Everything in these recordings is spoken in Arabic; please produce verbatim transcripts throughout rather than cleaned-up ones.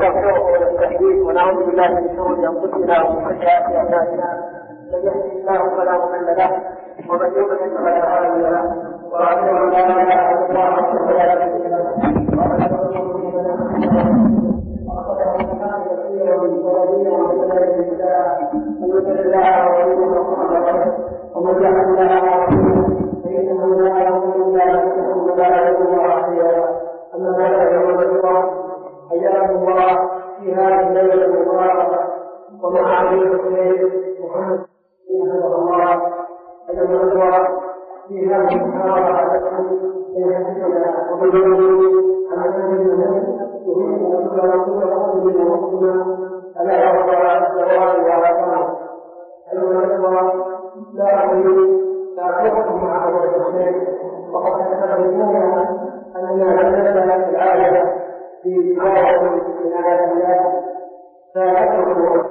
ونستغفره ونستهديه ونعوذ بالله من شرور انفسنا ومن سيئات اعمالنا. من يهده الله فلا مضل له ومن يضلل فلا هادي له، واشهد ان لا اله الا الله وحده لا شريك له واشهد ان محمدا كثيرا من الذين ومن يطع الله ورسوله ومن يعص الله ورسوله فانه لا يضل الا نفسه ولا يضر احدا. اما بعد فيا الله حياكم الله في هذه الليله المباركه ومع عبد الخير محمد رحمه الله ايها الاخوه في هذه المحاضره سيحدثنا وبينه عن انه يريد ان يكون رسول ومسلما الا يرضى الزواج والعقاب. ايها الاخوه لا اريد تعرفكم مع عبد الخير وقد تتبعون اننا نبدا في العاده في بدايه من ايات الله فاتركوا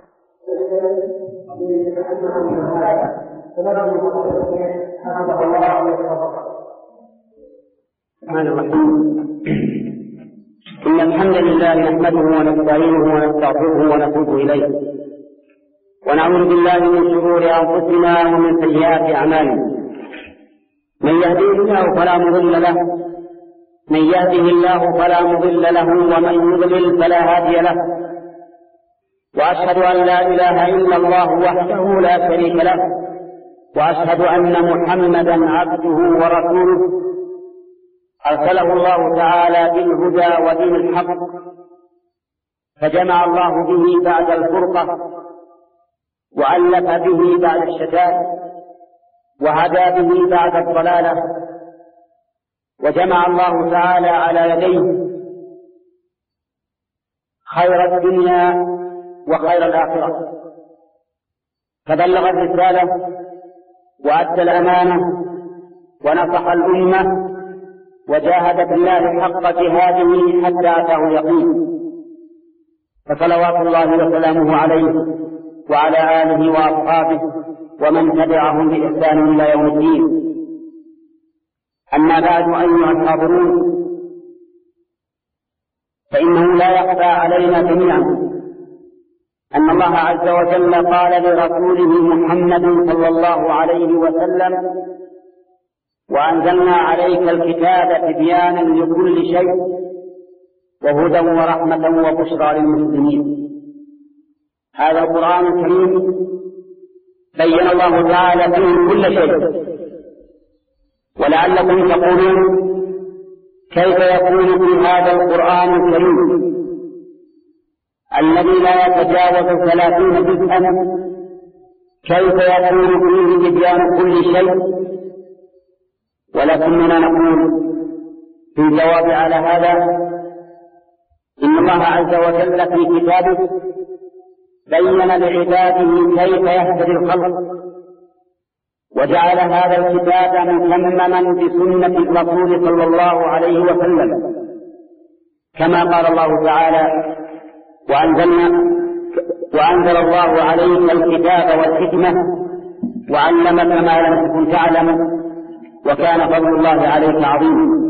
لتحدث من هذا فنرجو حفظه الله ويحفظه. الرحمن الرحيم. إن الحمد لله نحمده ونستعينه ونستغفره ونتوب إليه، ونعوذ بالله من شرور أنفسنا ومن سيئات أعمالنا. من يهديه الله فلا مضل له، من يهده الله فلا مضل له، ومن يضلل فلا هادي له. وأشهد أن لا إله إلا الله وحده لا شريك له، وأشهد أن محمدا عبده ورسوله أرسله الله تعالى بالهدى ودين الحق، فجمع الله به بعد الفرقة، وألف به بعد الشتات، وهدى به بعد الضلالة، وجمع الله تعالى على يديه خير الدنيا وخير الآخرة، فبلغ الرسالة وأدى الأمانة ونصح الأمة وجاهد في الله حق جهاده حتى أتاه اليقين، فصلوات الله وسلامه عليه وعلى آله وأصحابه ومن تبعهم بإحسان إلى يوم الدين. أما بعد أيها الحاضرون، فإنه لا يخفى علينا جميعا أن الله عز وجل قال لرسوله محمد صلى الله عليه وسلم: وأنزلنا عليك الكتاب تبيانا لكل شيء وهدى ورحمة وبشرى للمسلمين. هذا القرآن الكريم بين الله تعالى فيه كل شيء، ولعلكم تقولون: كيف يكون في هذا القرآن الكريم الذي لا يتجاوز ثلاثين جزءا كيف يكون فيه تبيان كل شيء؟ ولكننا نقول في الجواب على هذا: إن الله عز وجل في كتابه بين لعباده كيف يهتدي الخلق، وجعل هذا الكتاب متمما بسنة الرسول صلى الله عليه وسلم، كما قال الله تعالى: وأنزلنا وأنزل الله عليك الكتاب والحكمة وعلمك ما لم تكن تعلم وكان فضل الله عليك عظيما.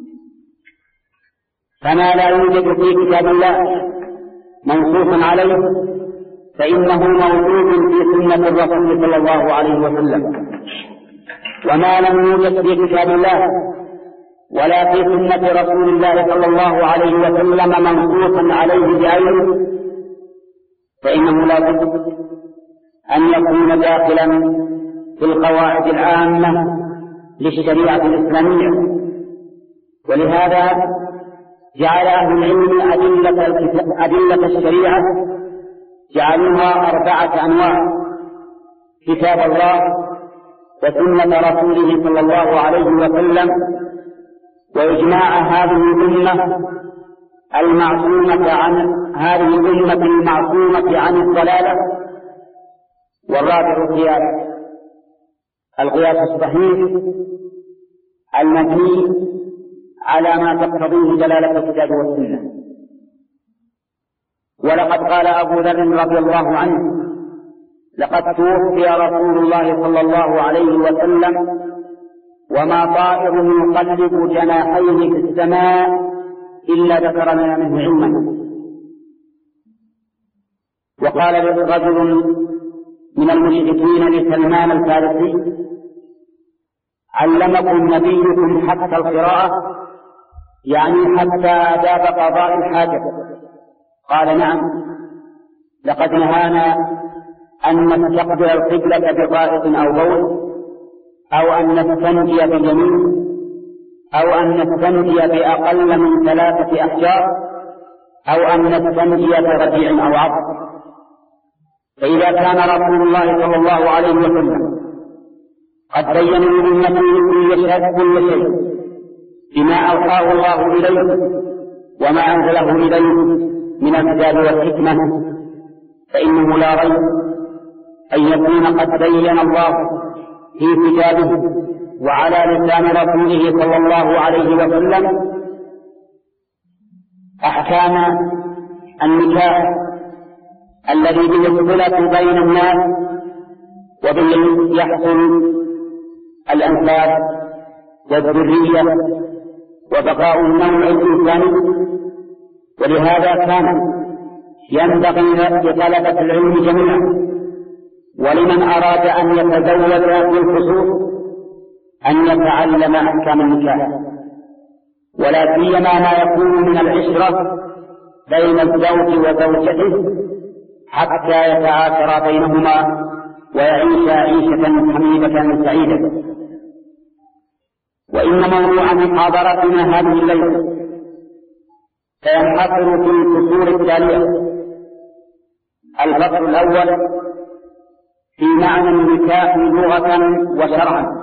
فما لا يوجد في كتاب الله منصوص عليه فإنه موجود في سنة الرسول صلى الله عليه وسلم، وما لم يوجد في كتاب الله ولا في سنة رسول الله صلى الله عليه وسلم منصوصا عليه بعينه فإنه لا بد أن يكون داخلا في القواعد العامة للشريعة الإسلامية. ولهذا جعل أهل العلم أدلة, أدلة الشريعة جعلوها أربعة أنواع: كتاب الله وسنة رسوله صلى الله عليه وسلم وإجماع هذه الأمة المعصومة عن هذه الأمة المعصومة عن الضلالة. والرابع القياس، القياس الصحيح المبني على ما تقتضيه دلالة الكتاب والسنة. ولقد قال أبو ذر رضي الله عنه: لقد توفي رسول الله صلى الله عليه وسلم وما طائر يقلب جناحيه في السماء إلا ذكرنا منه علما. وقال رجل من المشركين لسلمان الفارسي: علمكم نبيكم حتى القراءة، يعني حتى آداب قضاء الحاجة؟ قال: نعم، لقد نهانا أن نستقبل القبلة بغائط أو بول، أو أن نستنجي باليمين، أو أن نستنجي بأقل من ثلاثة أحجار، أو أن نستنجي برجيع أو عظم. فإذا كان رسول الله صلى الله عليه وسلم قد بين لأمته كل شيء بما أوحاه الله إليه وما أنزله إليه من الكتاب والحكمة، فإنه لا ريب أن يكون قد بين الله في كتابه وعلى لسان رسوله صلى الله عليه وسلم أحكام النكاح الذي به الصلة بين الناس وبه يحصل الأنساب والذرية وبقاء النوع الإنساني. ولهذا كان ينبغي لطلبة العلم جميعا ولمن أراد أن يتزوج في الخصوص أن يتعلم أحكام النكاح، ولا سيما ما يكون من العشرة بين الزوج وزوجته حتى يتعاشرا بينهما ويعيش عيشة حميدة سعيدة. وإن موضوع محاضرتنا هذه الليلة سينحصر في الفصول التالية: الفصل الأول في معنى النكاح لغة وشرعا،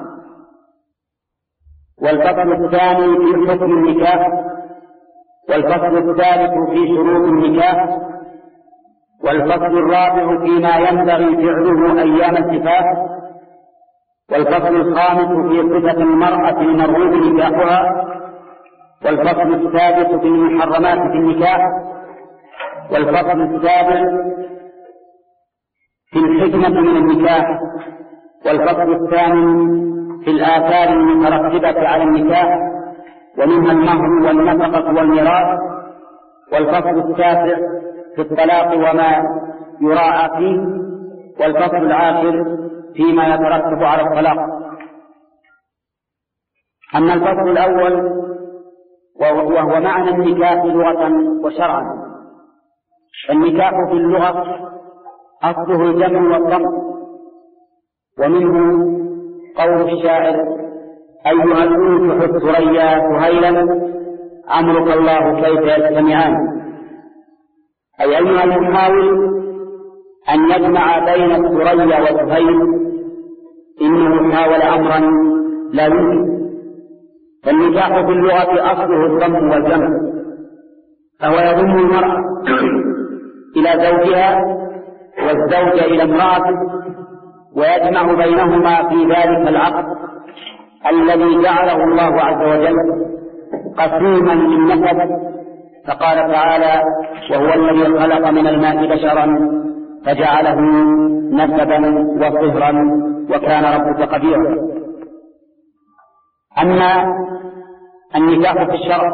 والفصل الثاني في حكم النكاح، والفصل الثالث في شروط النكاح، والفصل الرابع فيما ينبغي فعله أيام الزفاف، والفصل الخامس في صفة المرأة المرغوب نكاحها، والفصل السادس في المحرمات في النكاح، والفصل السابع في الحكمة من النكاح، والفصل الثامن في الآثار المترتبة على النكاح ومنها المهر والنفقة والميراث، والفصل التاسع في الطلاق وما يراعى فيه، والفصل العاشر فيما يترتب على الطلاق. أما الفصل الأول وهو معنى النكاح لغة وشرعا، النكاح في اللغة أصله الجمع والضم، ومنه قول الشاعر: أيها الأنفح الثريا سهيلا أمرك الله كيف يجتمعان، أي أيها المحاول أن يجمع بين الثريا وسهيل إنه حاول أمرا لا يمكن. فالنكاح في اللغة أصله الضم والجمع، فهو يضم المرأة إلى زوجها والزوج إلى امرأته، ويجمع بينهما في ذلك العقد الذي جعله الله عز وجل قسيما للنسب، فقال تعالى: وهو الذي خلق من الماء بشرا فجعله نسبا وصهرا وكان ربك قديرا. أما النكاح في الشرع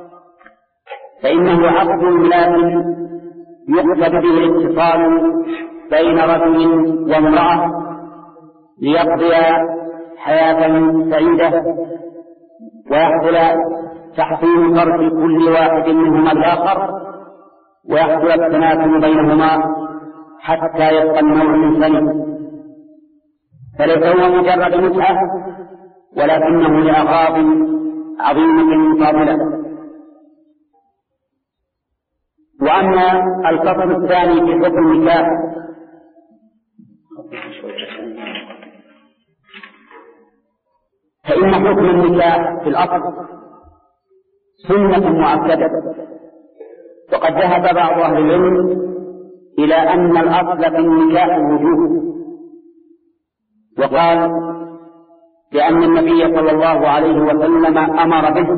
فإنه عقد لازم يقصد به الاتصال بين رجل وامرأة ليقضيا حياة سعيدة ويحصل تحصيل فرج كل واحد منهما الآخر، ويحصل التناسل بينهما حتى يبقى النوع منسلم. فليس هو مجرد متعة ولكنه لأغراض عظيمة فاضلة. وأما الفصل الثاني في حكم النكاح فإن حكم النكاح في الأصل سنة مؤكدة، وقد ذهب بعض أهل العلم إلى أن الأصل في النكاح الوجوب، وقال لأن النبي صلى الله عليه وسلم أمر به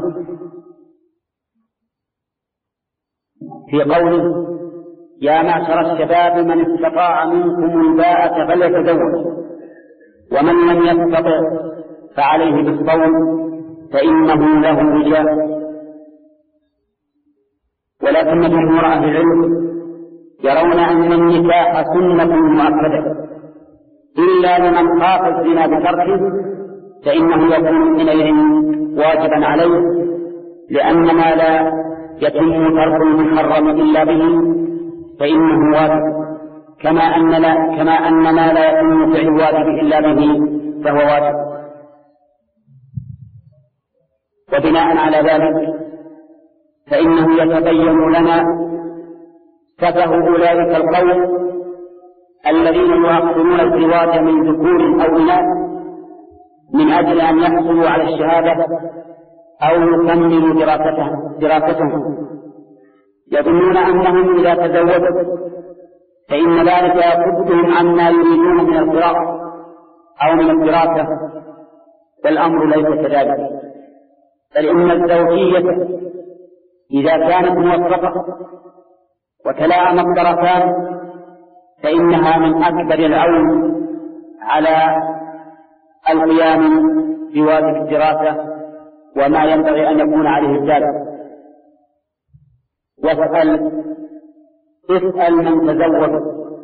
في قوله: يا معشر الشباب من استطاع منكم الباءة فليتزوج، ومن لم يستطع فعليه بالصوم فإنه له وجاء. ولكن جمهور أهل العلم يرون أن النكاح سنة مؤكدة إلا لمن خاف الزنا بتركه فإنه يكون حينئذ واجبا عليه، لأن ما لا يتم ترك المحرم إلا به فإنه واجب، كما أن لا كما أن ما لا يتم فعل الواجب إلا به فهو واجب. وبناء على ذلك فإنه يتبين لنا سفه أولئك القوم الذين يؤخرون الزواج من ذكور أو إناث من أجل أن يحصلوا على الشهادة أو يكملوا دراستهم، يظنون أنهم إذا تزوجوا فإن ذلك يصدهم عما يريدون من القراءة أو من الدراسة، والأمر ليس كذلك، بل إن الزوجية إذا كانت موفقة وتلاءم الطرفان فإنها من أكبر العون على القيام بواجب الدراسة وما ينبغي أن يكون عليه الزاد. واسأل اسأل من تزوج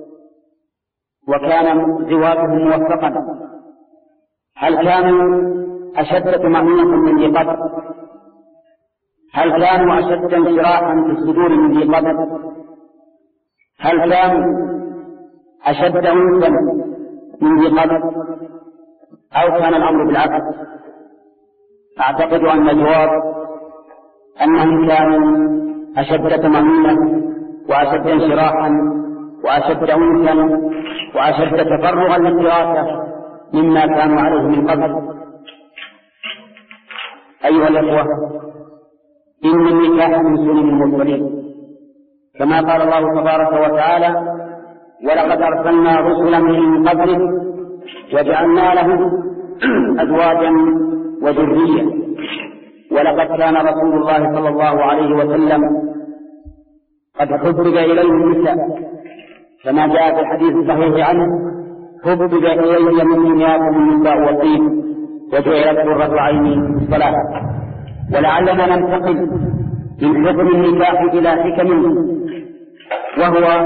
وكان زواجه موفقا هل كانوا أشد طمأنينة من ذي قبل؟ هل كانوا أشد انشراحا في الصدور من ذي قبل؟ هل كانوا أشد أنفا من ذي قبل أو كان الأمر بالعكس؟ أعتقد أن الجواب أنهم كانوا أشد طمأنينة وأشد انشراحا وأشد أنفا وأشد تفرغا للدراسة مما كانوا عليه من قبل. أيها الأخوة، إن النكاح من سنن المرسلين كما قال الله تبارك وتعالى: ولقد أرسلنا رسلا من قبلك وجعلنا لهم أزواجا وذرية. ولقد كان رسول الله صلى الله عليه وسلم قد حبب إليه النساء كما جاء في الحديث الصحيح عنه: حبب إلي من دنياكم النساء والطيب وجعلت قرة عيني الصلاة. ولعلنا ننتقل من حكم النكاح إلى حكمه، وهو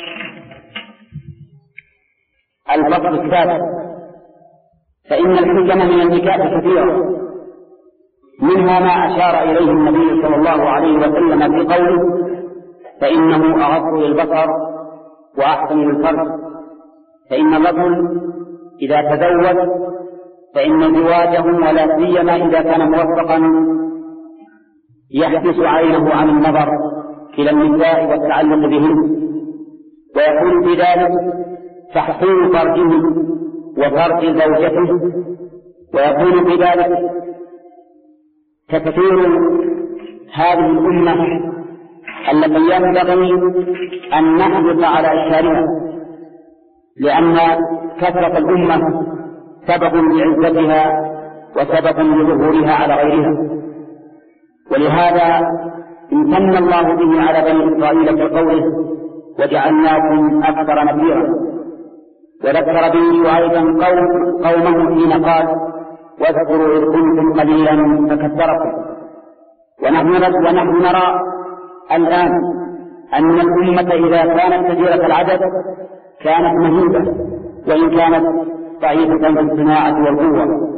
الفصل الثالث. فإن الحكم من النكاح كثيرة، منها ما أشار إليه النبي صلى الله عليه وسلم في قوله: فإنه أغض للبصر وأحسن للفرج. فإن الرجل إذا تزوج فإن زواجه ولا سيما إذا كان موفقا يحبس عينه عن النظر إلى النساء والتعلق بهن، ويكون بذلك تحصين فرجه وفرج زوجته، ويكون بذلك تكثير هذه الأمة التي ينبغي أن نحرص على إشهارها، لأن كثرة الأمة سبب لعزتها وسبب لظهورها على غيرها. ولهذا امتن الله به على بني إسرائيل في قوله: وجعلناكم أكثر نفيرا. وذكر به أيضا قوم قومه حين قال: واذكروا إذ كنتم قليلا فكثركم. ونحن ونحن نرى الآن أن الأمة إذا كانت كثيرة العدد كانت مهيبة وإن كانت ضعيفة في الصناعة والقوة.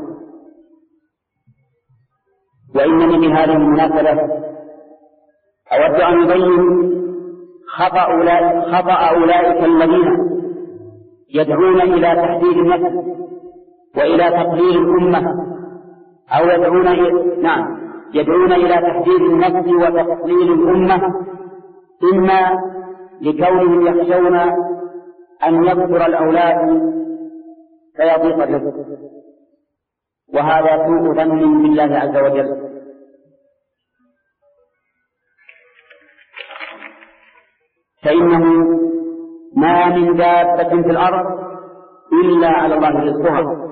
وإنني بهذه المناسبة أود أن أبين خطأ أولئك, خطأ أولئك الذين يدعون إلى تحديد النسل وإلى تقليل الأمة، أو يدعون إلى نعم يدعون إلى تحديد النسل وتقليل الأمة، إما لكونهم يخشون أن يكثر الأولاد فيضيق الرزق، وهذا سوء ظن بالله عز وجل. فإنه ما من دابة في الأرض إلا على الله رزقها.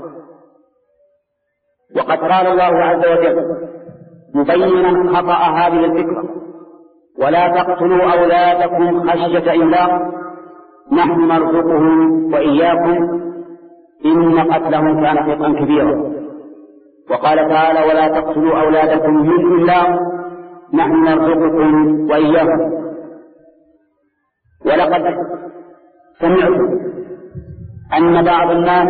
وقد قال الله عز وجل مبينا خطأ هذه الفكرة: ولا تقتلوا أولادكم خشية إملاق نحن نرزقهم وإياكم إن قتلهم كان خطأ كبيرا. وقال تعالى: ولا تقتلوا أولادكم من إملاق نحن نرزقكم وإياكم. ولقد سمعت أن بعض الناس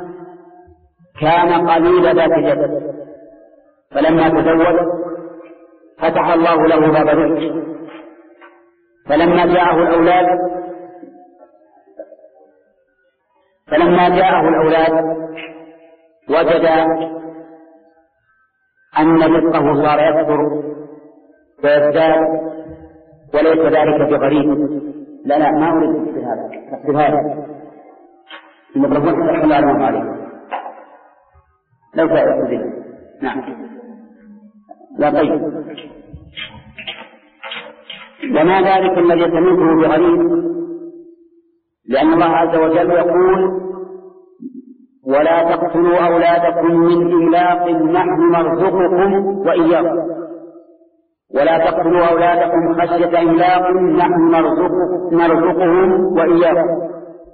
كان قليل ذات جد، فلما تزوج فتح الله له باب الرزق، فلما جاءه الأولاد فلما جاءه الأولاد وجد أن رزقه صار يكثر ويزداد، وليس ذلك بغريب. لا لا ما أريد أكتب هذا، أكتب هذا الميكروفون تحمل على ما عليه لو كان به. نعم لا طيب. وما ذلك الذي سمعته بغريب، لأن الله عز وجل يقول: ولا تقتلوا أولادكم من إملاق نحن نرزقكم وإياكم. ولا تقتلوا أولادكم خشية إملاق نحن نرزقهم وإياكم.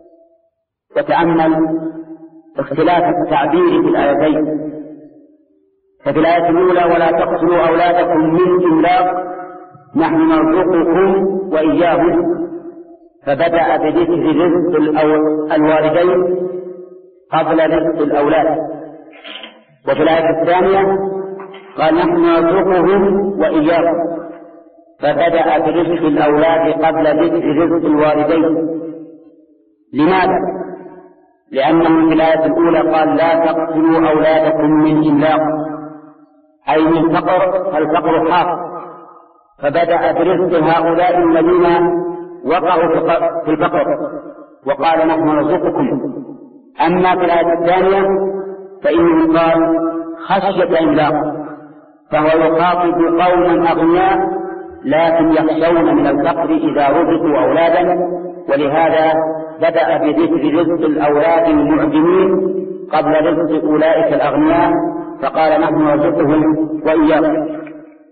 وتأمل اختلاف التعبير في الآيتين، ففي الآية الأولى: ولا تقتلوا أولادكم من إملاق نحن نرزقكم وإياهم، فبدأ بذكر رزق الوالدين قبل رزق الأولاد. وفي الآية الثانية قال: نحن نرزقهم وإياكم، فبدأ برزق الأولاد قبل ذكر رزق الوالدين. لماذا؟ لأنه في الآية الأولى قال: لا تقتلوا أولادكم من إملاق، أي من فقر، فالفقر حاق، فبدأ برزق هؤلاء الذين وقعوا في الفقر وقال: نحن نرزقكم. أما في الآية الثانية فإنه قال: خشية إملاق، فهو يخاطب قوما أغنياء لكن يخشون من الفقر إذا رزقوا أولادا، ولهذا بدأ بذكر رزق الأولاد المعدمين قبل رزق أولئك الأغنياء، فقال: نحن نرزقهم وإياكم.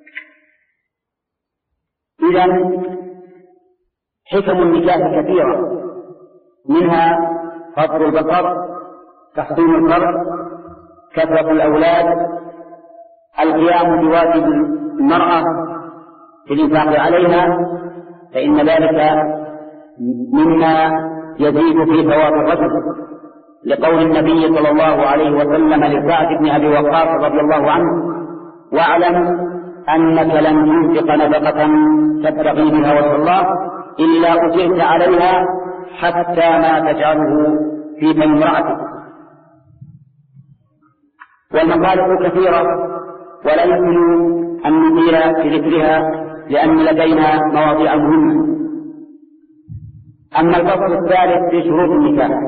إذن حكم النكاح كثيرة، منها فضل البصر، تحصين الفرد، كثرة الأولاد، القيام بواجب المرأة في الإنفاق عليها، فإن ذلك مما يزيد في ثواب الرجل، لقول النبي صلى الله عليه وسلم لسعد بن أبي وقاص رضي الله عنه: واعلم أنك لن تنفق نفقة تبتغي بها وجه الله إلا أجرت عليها حتى ما تجعله في بين امرأتك. والمطالب كثيرة ولا يمكن أن نطيل في ذكرها لأن لدينا مواضيع مهمة. أما الفصل الثالث في شروط النكاح،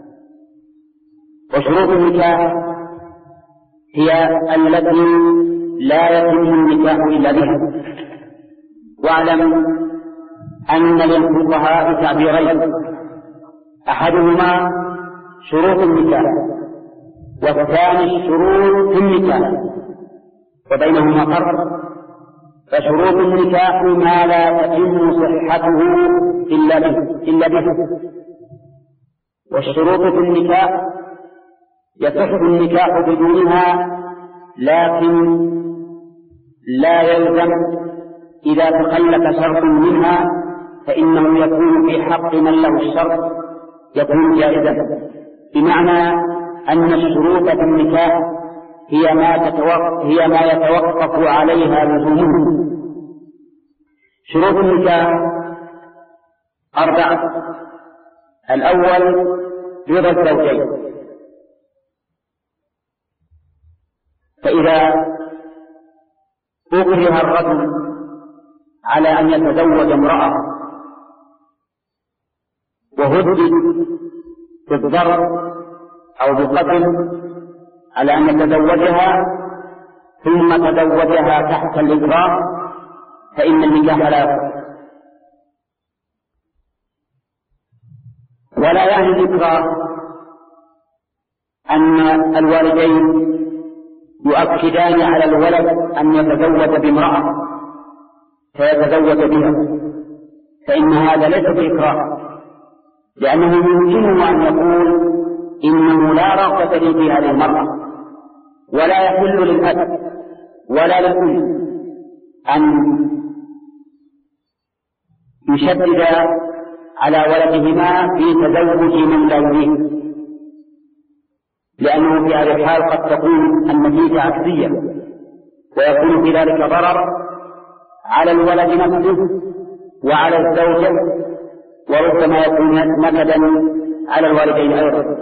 وشروط النكاح هي التي لا يتم النكاح إلا بها. واعلم أن للفقهاء تعبيرين: أحدهما شروط النكاح، والثاني الشروط في النكاح، وبينهما فرق. فشروط النكاح ما لا تتم صحته إلا به, إلا به. والشروط في النكاح يصح النكاح بدونها، لكن لا يلزم إذا تخلف شرط منها فإنه يكون في حق من له الشرط يكون جائزا، بمعنى أن الشروط في النكاح هي ما, هي ما يتوقف عليها لزومه. شروط النكاح أربعة: الأول رضا الزوجين، فإذا أكره الرجل على أن يتزوج امرأة وهدد بالضرر أو بالقتل على أن يتزوجها ثم تزوجها تحت الإكراه، فإن النكاح لا يصح. ولا يعني الإكراه أن الوالدين يؤكدان على الولد أن يتزوج بامرأة فيتزوج بها، فإن هذا ليس بإكراه، لأنه يمكنه أن يقول: إنه لا رغبة لي في هذه المرأة، ولا يحل للأب ولا للأم أن يشدد على ولدهما في تزوج من لا يريد، لأنه في هذه الحال قد تكون النتيجة عكسية، ويكون في ذلك ضرر على الولد نفسه وعلى الزوجة، وربما يكون نكدا على الوالدين أيضا.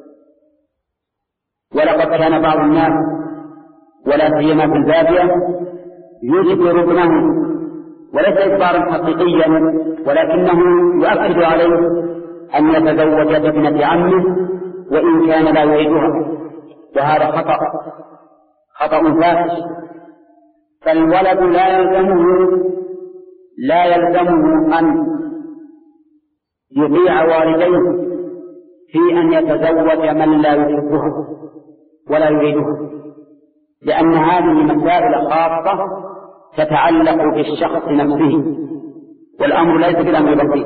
ولقد كان بعض الناس ولا سيما في البادية يجبر ابنه، وليس إجبارا حقيقيا، ولكنه يؤكد عليه أن يتزوج بابنة عمه وإن كان لا يريدها، وهذا خطأ خطأ فاحش. فالولد لا يلزمه لا يلزمه أن يطيع والديه في أن يتزوج من لا يحبها ولا يريدها، لأن هذه مسائل خاصة تتعلق بالشخص نفسه، والأمر ليس بالأمر بسيط.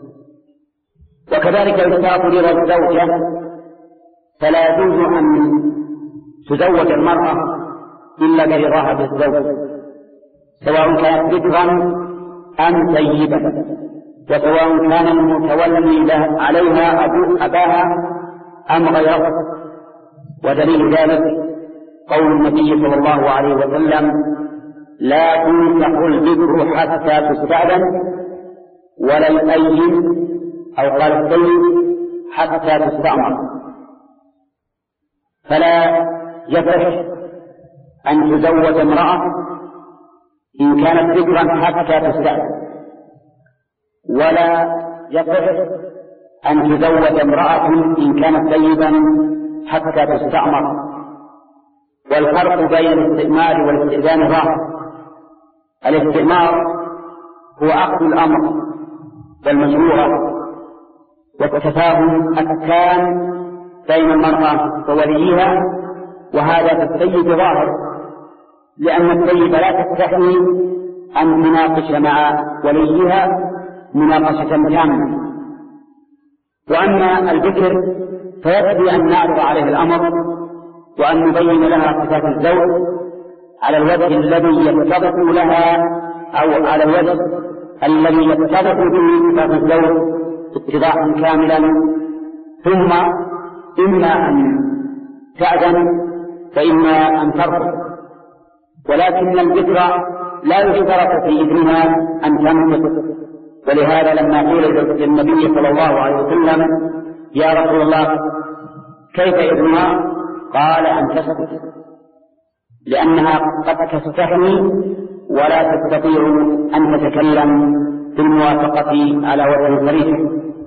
وكذلك يشترط رضا الزوجة، فلا يجوز أن تزوج المرأة إلا برضاها بالزوج، سواء كانت ذكرا أم سيبا، وسواء كان المتولي عليها أبو أباها أم غيره. ودليل ذلك قول النبي صلى الله عليه وسلم: لا تنكح البكر حتى تستأذن، ولا الأيم أو قال السيد حتى تستأمر. فلا يصح أن تزوج امرأة إن كانت ذكرا حتى تستأذن، ولا يصح أن تزوج امرأة إن كانت سيدا حتى تستأمر. والفرق بين الاستئمار والاستئذان ظاهر. الاستئمار هو أخذ الأمر والمشروع والتفاهم التام بين المرأة ووليها، وهذا في السيد ظاهر، لأن السيد لا تستحي أن تناقش مع وليها مناقشة تامة. وأما البكر فيكفي أن نعرض عليه الأمر وأن نبين لها صفات الزوج على الوجه الذي يتضح لها، أو على الوجه الذي يتضح به صفات الزوج اتضاحا كاملا، ثم إما أن تأذن وإما أن ترفض. ولكن الذكر لا يشترط في إذنها أن تنطق، ولهذا لما قيل للنبي صلى الله عليه وسلم: يا رسول الله كيف إذنها؟ قال: أن تسكت، لأنها قد تستحي ولا تستطيع أن تتكلم في الموافقة على وجه صريح.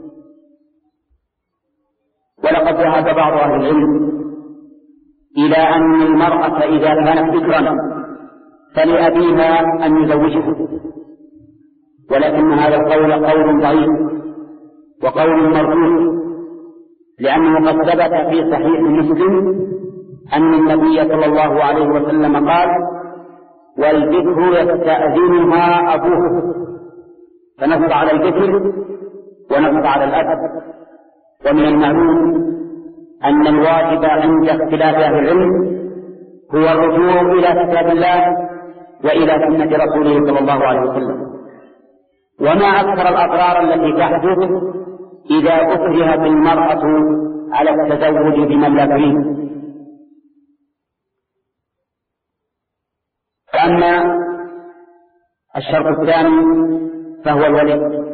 ولقد ذهب بعض أهل العلم إلى أن المرأة إذا كانت ذكرا فلأبيها أن يزوجها، ولكن هذا القول قول ضعيف وقول مردود، لأنه قد ثبت في صحيح مسلم أن النبي صلى الله عليه وسلم قال: والبكر يستأذنها أبوه، فنص على البكر ونص على الأب. ومن المعلوم أن الواجب عند اختلاف أهل العلم هو الرجوع إلى كتاب الله وإلى سنة رسوله صلى الله عليه وسلم. وما أكثر الأضرار التي تحدث إذا أكرهت المرأة على التزوج بمن لا تريد. فأما الشرط الثاني فهو الولي،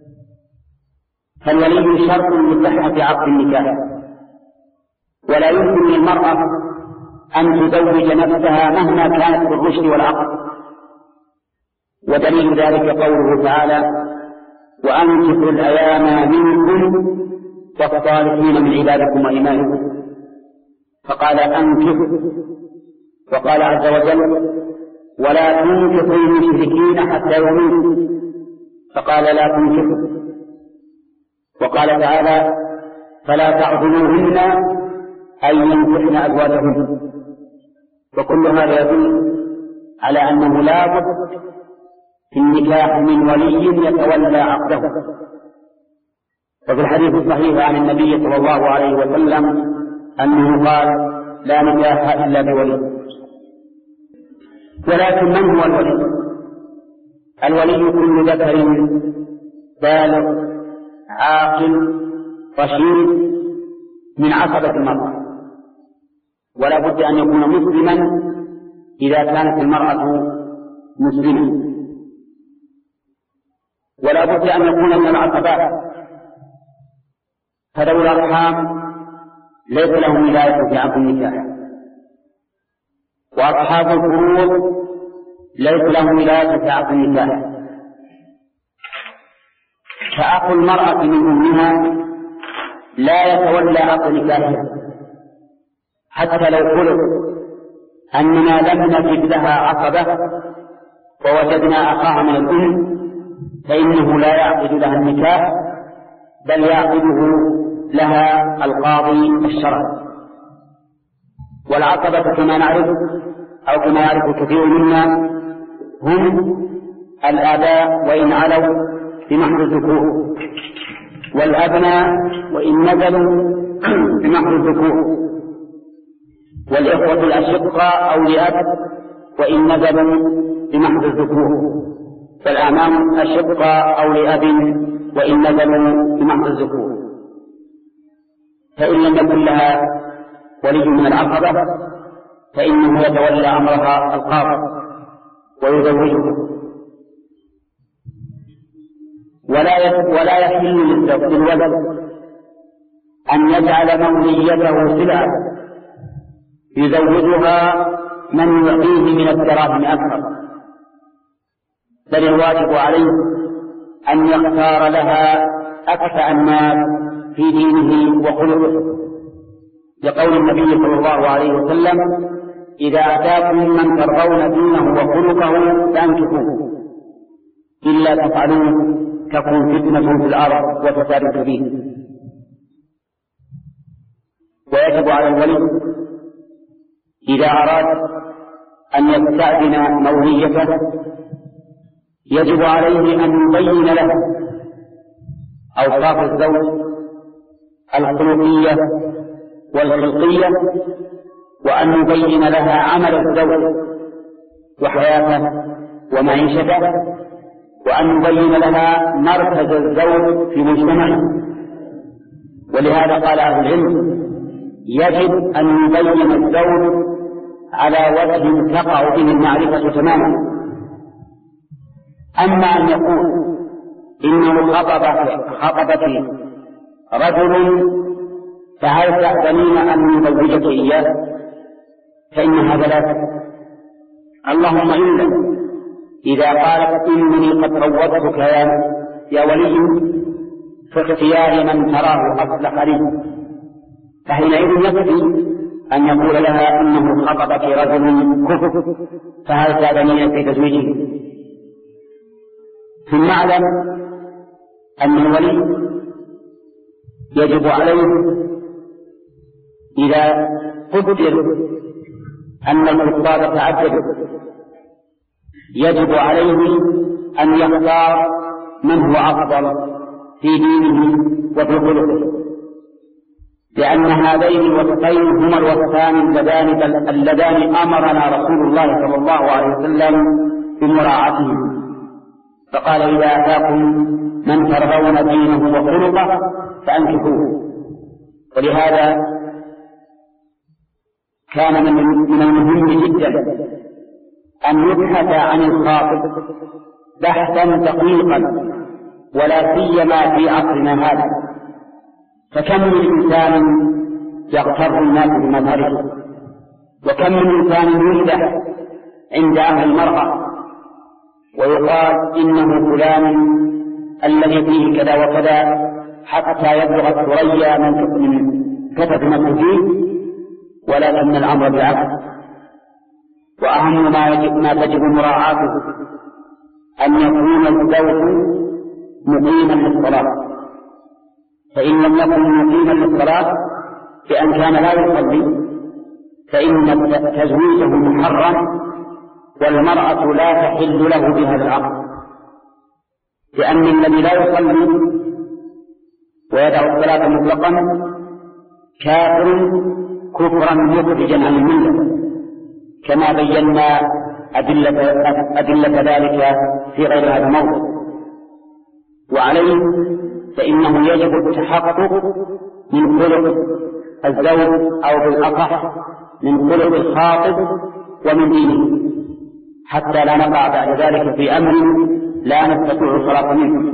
فالولي شرط لصحة عقد النكاح، ولا يمكن للمرأة أن تزوج نفسها مهما كانت بالرشد والعقل. ودليل ذلك قوله تعالى: وأنكحوا الأيام منكم والصالحين من عبادكم وإمائكم، فقال أنكحوا، وقال عز وجل: ولا تنكحوا المشركين حتى يؤمنوا، فقال لا تنكحوا، وقال تعالى: فلا تعضلوهن أن ينكحن أزواجهن. وكل هذا يدل على أنه لا بد في النكاح من ولي يتولى عقده. وفي الحديث الصحيح عن النبي صلى الله عليه وسلم أنه قال: لا نكاح إلا بولي. ولكن من هو الولي؟ الولي كل ذكر بالغ عاقل رشيد من عصبة المرأة، ولا بد أن يكون مسلما إذا كانت المرأة مسلمة، ولا بد أن يكون من العصبات، فذوي الأرحام ليس لهم ولاية في عقد النكاح، وأصحاب الفروض ليس لهم ولاية في عقد النكاح. فأخو المرأة من أمها لا يتولى عقد نكاحها حتى لو قلت أننا لم نجد لها عقبة ووجدنا أخاها من الأم، فإنه لا يعقد لها النكاح، بل يعقده لها القاضي الشرعي. والعقبة كما نعرف أو كما يعرف كثير منا هم الآباء وإن علوا بمحض الذكور، والأبناء وإن نزلوا بمحض الذكور، والإخوة الأشقاء أو لأب وإن نزلوا بمحض الذكور، فالأعمام أشقاء أو لأب وإن نزلوا بمحض الذكور. فإن لم يكن لها ولي من العقبة فإنه يتولى أمرها القاضي ويزوجه. ولا ولا يحل للولد أن يجعل موليته سلعة يزوجها من يعطيه من الدراهم أكثر، بل الواجب عليه أن يختار لها أكفأ الناس في دينه وخلقه، لقول النبي صلى الله عليه وسلم: إذا أتاكم من ترضون دينه وخلقه فأنكحوه، إلا تفعلوه تكون فتنة في الأرض وفساد كبير. ويجب على الولي إذا أراد أن يستأذن موليته يجب عليه أن يبين له أوصاف الزوج الخلقية والخلقية، وأن يبين لها عمل الزوج وحياته ومعيشته، وأن يبين لها مركز الزوج في مجتمعه. ولهذا قال أهل العلم: يجب أن يبين الزوج على وجه تقع به المعرفة تماما. أما أن يقول إنه خطبك رجل فهل تأذنين أن يزوجك إياه، فإن هذا لا تأذن. اللهم إلا إذا قالت إنني قد روضتك يا, يا ولي في اختيار من تراه أصلح لي، فحينئذ يكفي أن يقول لها إنه خطبك رجل كفر فهل تأذنين في تزويجه. ثم اعلم أن الولي يجب عليه إذا قدر أن الخطاب تعدد يجب عليه أن يختار من هو أفضل في دينه وفي خلقه، لأن هذين الوصفين هما الوصفان اللذان اللذان أمرنا رسول الله صلى الله عليه وسلم بمراعاتهما، فقال: إذا أتاكم من ترضون دينه وخلقه فأنكحوه. ولهذا كان من المهم جدا أن يبحث عن الخاطب بحثا دقيقا، ولا سيما في عصرنا هذا، فكم من إنسان يغتر الناس بمظهره، وكم من إنسان يمدح عند أهل المرأة ويقال إنه فلان الذي فيه كذا وكذا حتى يبلغ الثريا من كتب ما فيه، ولكن الأمر بالعكس. وأهم ما يجب ما تجب مراعاته أن يكون الزوج مقيما للصلاة، فإن لم يكن مقيما للصلاة بأن كان لا يصلي فإن تزويجه محرم، والمرأة لا تحل له بهذا العقد، لأن الذي لا يصلي ويدع الصلاة مطلقا كافر كفرا مخرجا عن الملة، كما بينا أدلة, أدلة ذلك في غير هذا الموضوع. وعليه فإنه يجب التحقق من خلق الزوج أو بالأصح من خلق الخاطب ومن دينه، حتى لا نقع بعد ذلك في أمر لا نستطيع الخلاص منه.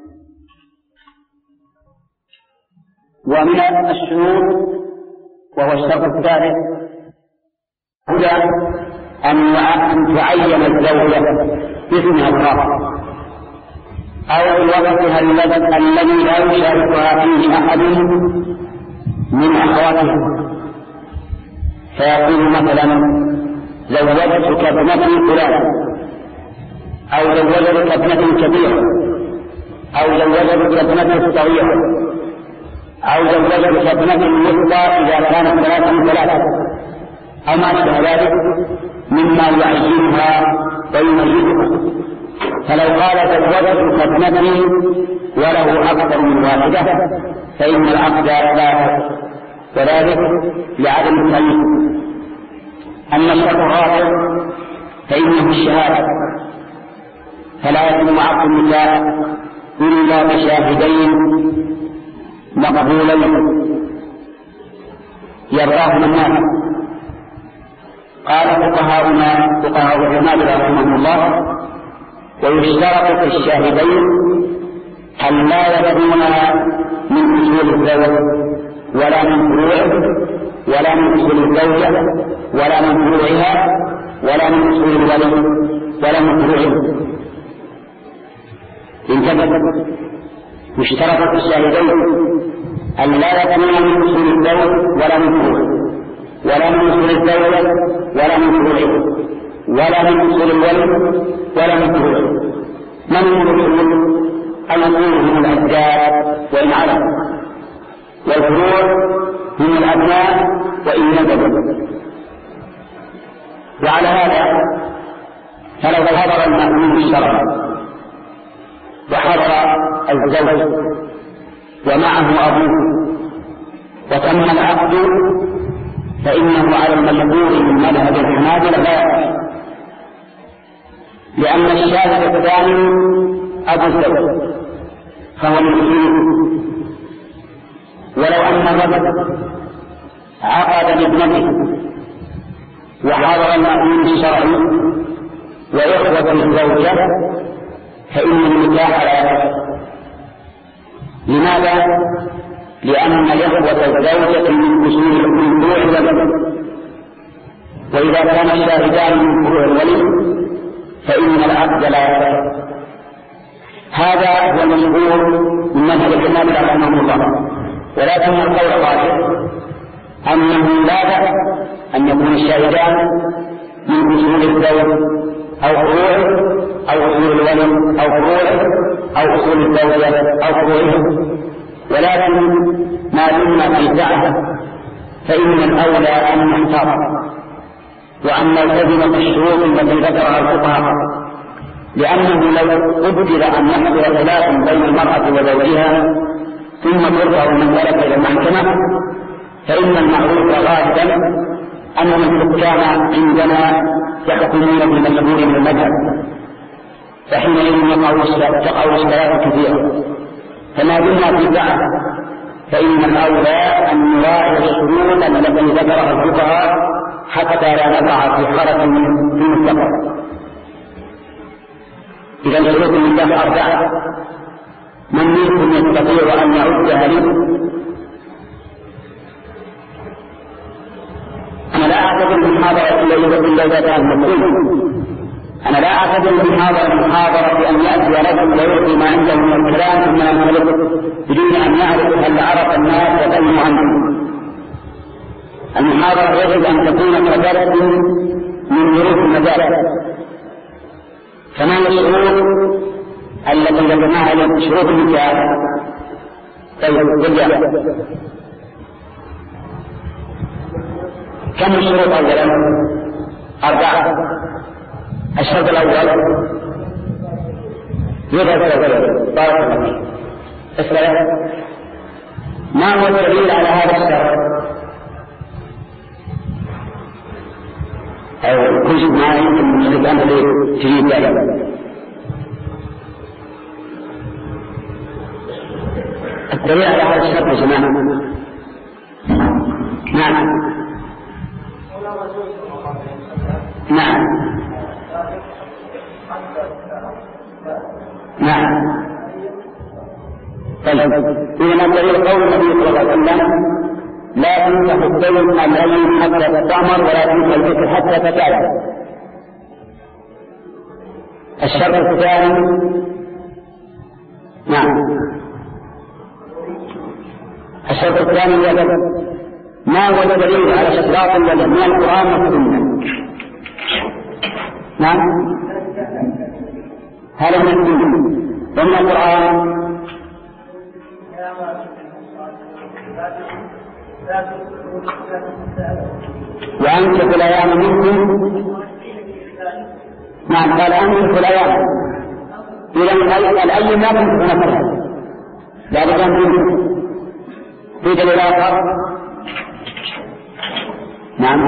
ومن الشروط وهو الشرط الثالث هو أن تعين الزوجة باسمها الخاص أو بوقتها الذي لا يشاركها فيه أحد من أخواتها، فيقول مثلا زوجتك ابنتي فلان، أو زوجتك ابنة كبيرة، أو زوجتك ابنة صغيرة، أو زوجتك ابنة وسطى إذا كانت ثلاثة ثلاثة، أو ما أشبه ذلك مما يعينها ويميزها. فلو قال زوجتك ابنتي وله أكثر من واحدة فإن العقد لا، وذلك لعدم التمييز. أما الشرط الرابع فإنه الشهادة، فلا يتم عقد النكاح إلا بشاهدين مقبولين يرضاهما الناس. قال فقهاؤنا فقهاء الحنابلة رحمهم الله: ويشترط في الشاهدين أن لا يكونا من أصول الزوج ولا من فروعه ولا من أصول الزوجة ولا من فروعها ولا من أصول الولي ولا من فروعه. انتبه، يشترط في الشاهدين أن لا يكونا من أصول الزوج ولا من فروعه ولا من أصول الزوجة ولا من فروعه ولا من أصول الولي ولا من فروعه. من هم الأصول؟ الأصول هم الأجداد وإن علم، والفروع هم الأبناء وإن نزلوا. وعلى هذا فلو حضر المأمون الشرعي وحضر الزوج ومعه أبوه وتم العقد فإنه على المشهور من مذهب الحنابلة باطل، لأن الشاهد الثاني أبو الزوج فهو المسلم. ولو أن الرجل عقد لابنته وحضر المأمون الشرعي وإخوة الزوجة فإن النكاح لا يصح. لماذا؟ لأن إخوة الزوجة من أصول من فروع الولي، وإذا كان الشاهدان من فروع الولي فإن العقد لا يصح. هذا هو المشهور من مذهب الحنابلة رحمه الله. ولكن القول الراجح أنه لا بأس أن يكون الشاهدان من أصول الزوج أو فروعه أو أصول الولي أو فروعه أو أصول الزوجة أو فروعه، ولكن ما دمنا في سعة فإن الأولى أن نحتاط وأن نلتزم بالشروط التي ذكرها الفقهاء، لأنه لو قدر أن يحصل خلاف بين المرأة وزوجها ثم ترفع المسألة إلى المحكمة فإن المعروف غالبا أن الحكام عندنا يحكمون بالمشهور من المذهب، فحينئذ تقع الاشكالات كثيرة. فما دمنا في سعة فإن الأولى أن نراعي الشروط التي ذكرها الفقهاء حتى لا نقع في حرج في المستقبل. إذا شروط النكاح أربعة، من منكم يستطيع أن يعدها لي؟ أنا لا أعتبر المحاضرة إلا إذا كان مفهوم. أنا لا أعتبر المحاضرة المحاضرة بأن يأتي رجل ويعطي ما عنده من الكلام ثم ينطلق بدون أن يعرف هل عرف الناس وفهموا عنه. المحاضرة يجب أن تكون كدرس من ظروف المجال. كما الشروط التي ذكرناها لشروط النكاح. طيب رجع كم الشروط أولا؟ أربعة. الشرط الأول يظهر بارك الله فيك. ما هو الدليل على هذا الشرط؟ أو كل شيء ما يمكن الإنسان تجيب ذلك. الدليل على هذا الشرط يا جماعة. نعم نعم نعم. طيب إذا الدليل قول النبي صلى الله عليه وسلم لا تنكح الدين العين حتى تستعمر ولا تنكح الذكر حتى تتعلم. الشرط الثاني نعم الشرط الثاني ما هو الدليل على اشتراط الولد من القرآن والسنة؟ نعم هذا من السنة ومن القرآن وأنكحوا الأيام منكم. نعم قال أنكحوا الأيام. إذا الأيام لا تنكحون فرها ذلك أنكم في دليل آخر. نعم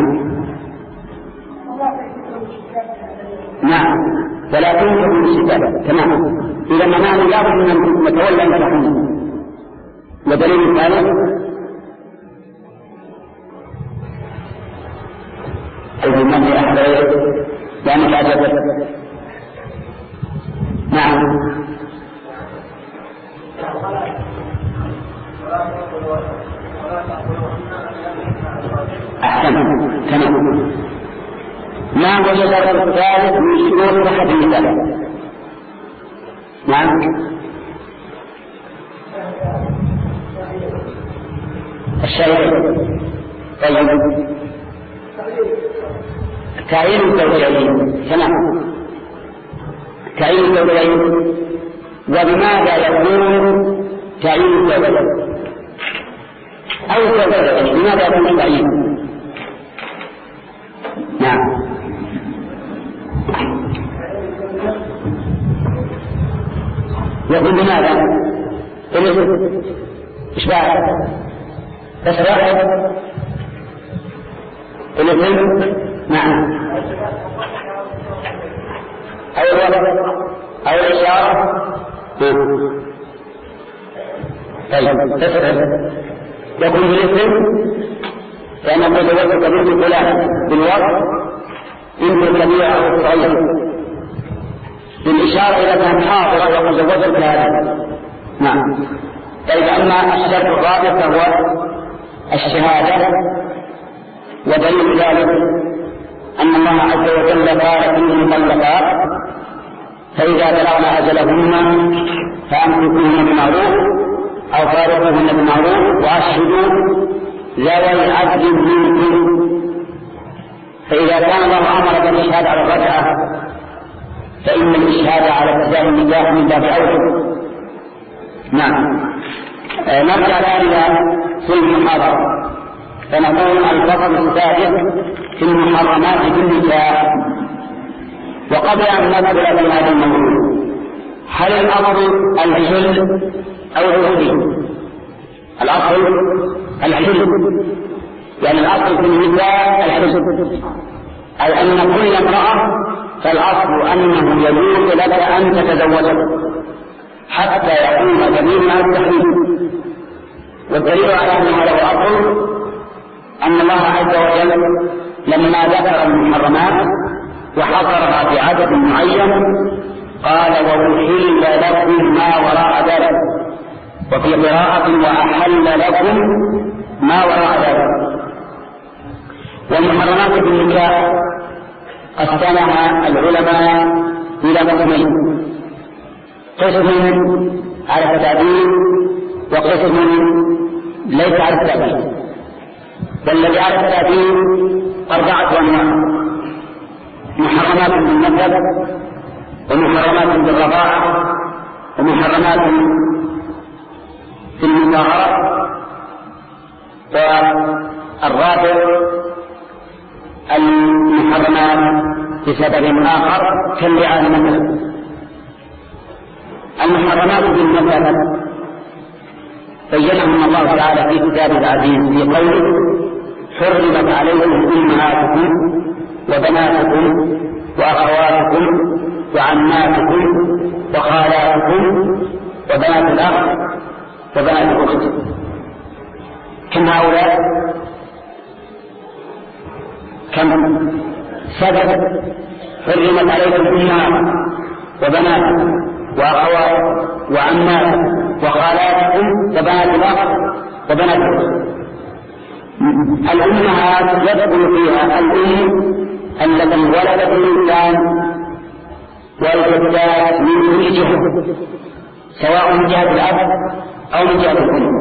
نعم ولا تنكحوا بالشتاء. تمام. إذا معناه لا بد أن نتولى نكاحهم. ودليل الثالث أي من أحد يعني عجبت. نعم أحسن. تمام. ما هو الشرط الثالث من شروط صحة النكاح؟ نعم الشرط. طيب تعيين الزوجين. تمام. تعيين الزوجين. وبماذا يكون تعيين الزوجين أو الزوجين؟ لماذا يكون تعيين؟ نعم يقول لماذا؟ ايش بعد؟ بس واحد الاثنين. نعم أو الوضع أو الإشارة. طيب تسأل يقول بالاسم كان يتزوج بنت فلان بالوضع بنت الكبيرة أو الصغير بالإشارة إلى كان حاضر وقد تزوج بهذا. نعم. طيب أما الشرط الرابع فهو الشهادة. ودليل ذلك أن الله عز وجل قال في المطلقات فإذا بلغن أجلهن فأمسكوهن بمعروف أو فارقوهن بمعروف وأشهدوا ذوي عدل منكم. فإذا كان الله أمر بالإشهاد على الرجعة فإن الإشهاد على ابتداء النكاح من باب أولى. نعم. نرجع إلى في المحاضرة فنقول الفصل السادس في المحرمات في النكاح. وقبل أن ندخل في هذا الموضوع هل الأصل الحل أو الحل؟ الأصل الحل يعني الأصل في النكاح الحل أي أن كل امرأة فالأصل أنه يجوز لك أن تتزوج حتى يكون دليل على التحريم. والدليل على أن هذا الأصل أن الله عز وجل لما ذكر المحرمات وحصرها في عدد معين قال وأحل لكم ما وراء ذلك. وفي قراءة وأحل لكم ما وراء ذلك. والمحرمات في النكاح قسمها العلماء إلى قسمين: قسم على التعديل وقسم ليس على التعديل. والذي على التعديل أربعة أنواع: محرمات بالنسب ومحرمات بالرضاعة ومحرمات في المظاهرة. والرابع المحرمات بسبب آخر كاللعان مثلا. المحرمات بالنسب بينهم الله تعالى في كتابه العزيز في قوله: حرمت عليكم أمهاتكم وبناتكم وأخواتكم وعماتكم وخالاتكم وبنات الأخ وبنات الأخت. كم هؤلاء؟ كم؟ سبب. حرمت عليكم أمهات وبنات وأخوات وعمات وخالاتكم وبنات الأخ وبنات الأخت. الأمهات يدخل فيها الأم التي ولدت الإنسان والجدات من كل جهة، سواء من جهة الأب أو من جهة الأم.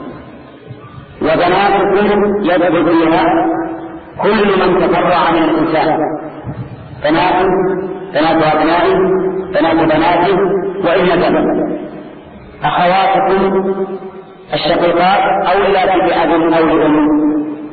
وبناتكم يدخل فيها كل من تفرع من الإنسان، بنات بنات أبنائه بنات بناته وإن ذنب. أخواتكم الشقيقات أو اللاتي بأب أو لأم،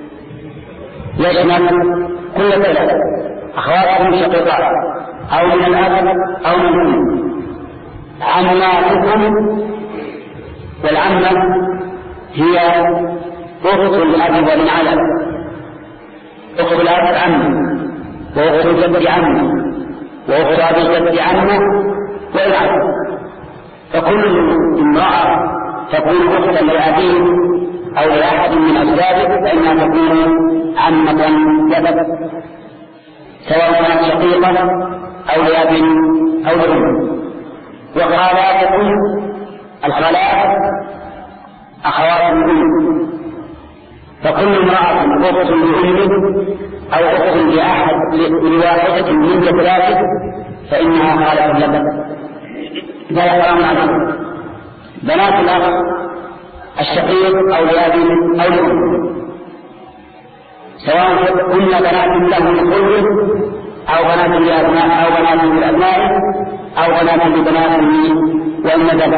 يشمل كل ثلاثة. أخواتكم الشقيقات أو من الأب أو من الأم. عماتكم، والعمة هي أخت الأب ومن علم، أخت الأب عمه، وأخت الجد عمه، وأخت أبي الجد عمه والعم. فكل امرأة تكون أختا لأبيه أو لأحد من أجداده فإنها تكون عمة لك، سواء كانت شقيقة أو لأب أو لأم. وخالاتكم الخالات أخوات الأم، فكل امرأة أخت لأمه أو أخت لأحد لواحدة من جداته فإنها خالة لك، لا يحرم عنه. بنات الأخ الشقيق أو لأب أو لأم، سواء كن بنات له لخلقه أو بنات لأبناء أو بنات لأبنائه أو بنات لبناته والندب.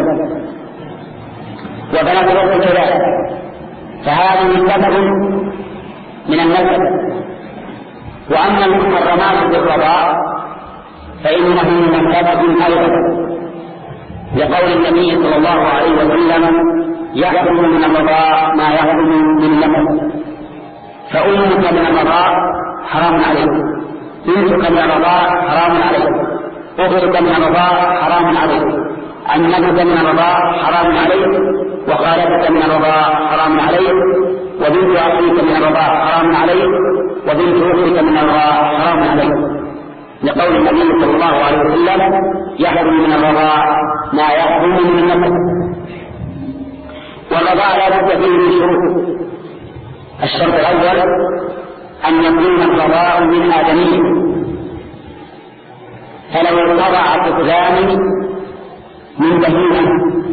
وبنات الأخت كذلك، فهذه سبب من النسب. وأما المحرمات بالرضاع فإنه سبب أيضا، لقول النبي صلى الله عليه وسلم: يحرم من الرضاع ما يحرم من اللبن. فأمك من الرضاع حرام عليك، بنتك من الرضاع حرام عليك، أختك من الرضاع حرام عليك، عمتك من الرضاع حرام عليك، وخالتك من الرضاع حرام عليك، وبنت أخيك من الرضاع حرام عليك، وبنت أختك من الرضاع حرام عليك، لقول النبي صلى الله عليه وسلم: يحرم من الرضاع ما يحرم من النسب. والرضاع لا بد فيه من شروط. الشرط الأول أن يكون الرضاع من آدمي، فلو ارتضع طفلان من بهيمة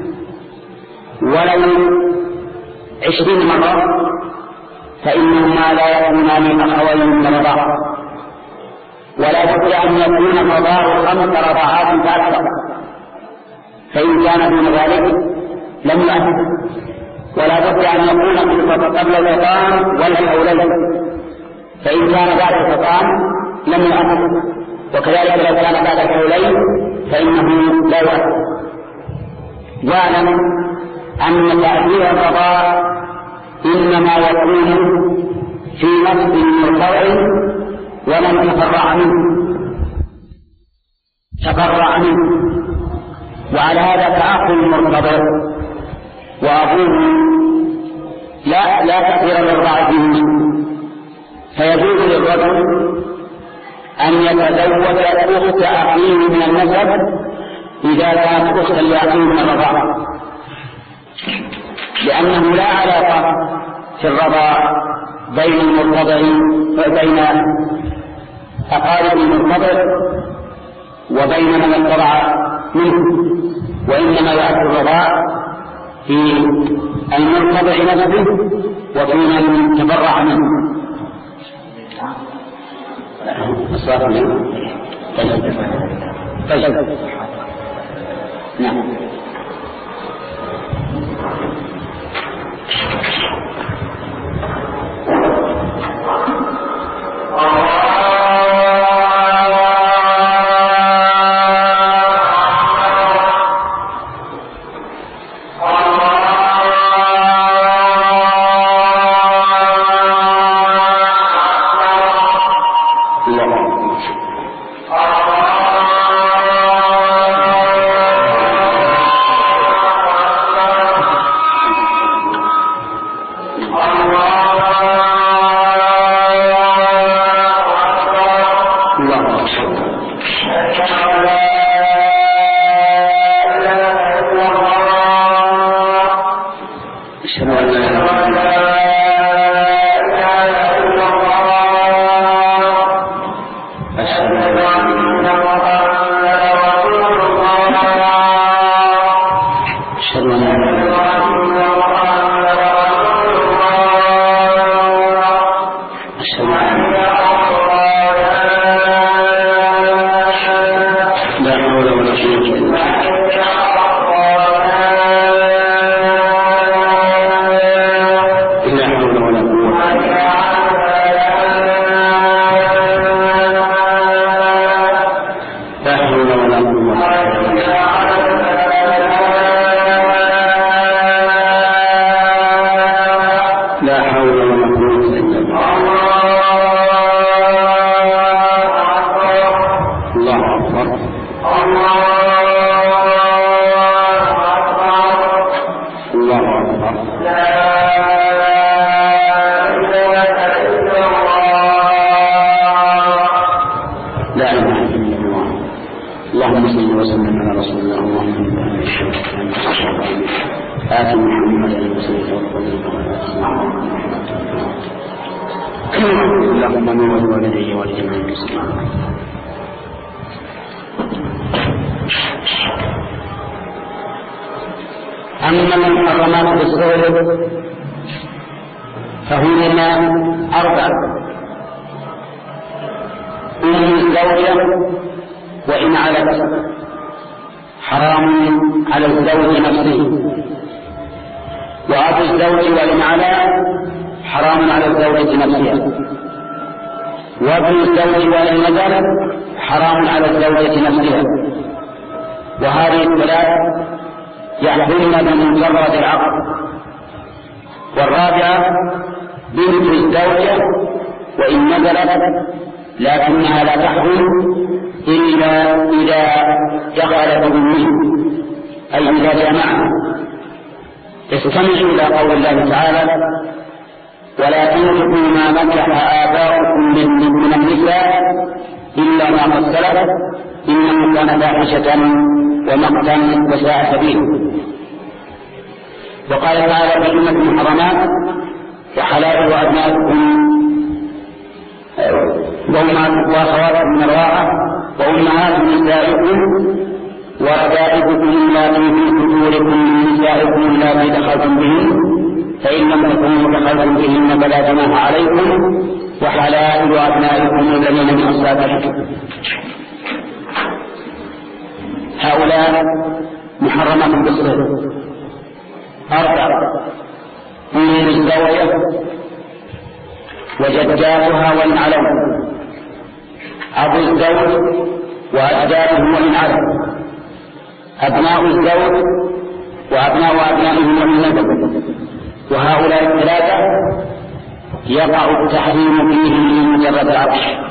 ولو عشرين مرة فإنهما لا يكونان أخوين من الرضاع، ولا بد أن يكون الرضاع خمس رضاعات فأكثر، فإن كان دون ذلك لم يؤثر. ولا بد أن يكون قبل الفطام والحولين، فإن كان بعد الفطام لم يؤثر، وكذلك لو كان بعد الحولين فإنه لا يؤثر. واعلم أن تأثير الرضاع إنما يكون في نفس المرضع ومن تفرع منه تفرع منه، وعلى هذا فأخ المرتضع وأبوه لا لا تأثير للرضاع فيه، فيجوز للرجل أن يتزوج أخت أخيه من النسب إذا كانت أختا لأخيه من الرضاع، لأنه لا علاقة في الرضاع بين المرتضع وبين أقارب المرتضع وبين من ارتضع منه، وإنما يأتي الرضاع في المرتضع نفسه وفي من تبرع منه. الصلاة منه طيب طيب نعم. أشهد أن لا إله إلا الله أشهد أن محمدا رسول الله أشهد أن أما المحرمات بالصغر فهما أربعة: أم الزوجة وإن علت حرام على الزوج نفسه، وأبو الزوج وإن علا حرام على الزوجة نفسها، وابن الزوج وإن نزل حرام على الزوجة نفسها. وهذه الثلاث يحرمن بمجرد العقد. والرابعة بنت الزوجة وإن نزلت لكنها لا تحرم إلا إذا دخلت به، أي إذا جمعها. استمعوا إلى قول الله تعالى: ولا تنكحوا ما نكح آباؤكم من النساء إلا ما قد سلف إنه كان فاحشة ومقتا وساء سبيلا. وقال تعالى: فإنكم المحرمات وحلائل أبنائكم وأخواتكم من الرضاعة وأمهات نسائكم وربائبكم اللاتي في صدوركم من نسائكم اللاتي دخلتم بهن فإن لم تكونوا دخلتم بهن فلا جناح عليكم وحلائل أبنائكم الذين من أصلابكم. هؤلاء محرمات بالصغر أربعة: أم الزوجة وجداتها وإن علوا، أبو الزوج وأجداده وإن علوا، أبناء الزوج وأبناء أبنائهم وإن نزلوا. وهؤلاء الثلاثة يقع التحريم فيهم لمجرد العقد.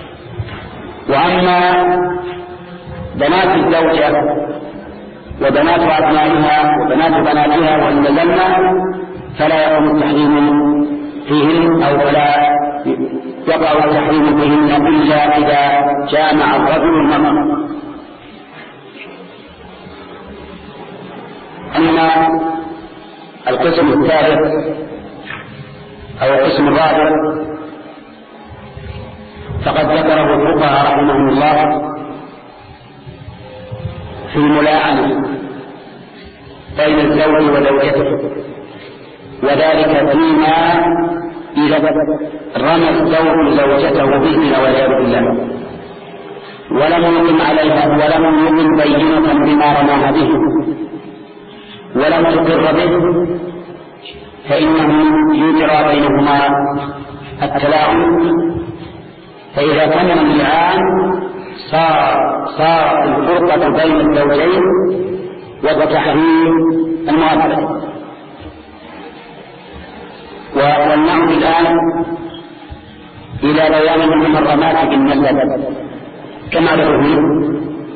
وأما بنات الزوجة وبنات أبنائها وبنات بناتها وإن نزلنا فلا يقع التحريم فيهن أو فلا يقع التحريم فيهن إلا إذا جامع الرجل المرأة. أما القسم الثالث أو القسم الرابع فقد ذكره الفقهاء رحمهم الله في الملاعنة بين الزوج وزوجته، وذلك فيما إذا رمى الزوج زوجته به والعياذ بالله ولم يقم عليها ولم يقم بينة بما رماها به ولم تقر به، فإنه يجرى بينهما التلاعن. فإذا تم اللعان صار صار الفرقة بين الزوجين وتحريم الموافقة. ونعود الآن إلى بيان المحرمات بالنسبة كما ذكرنا.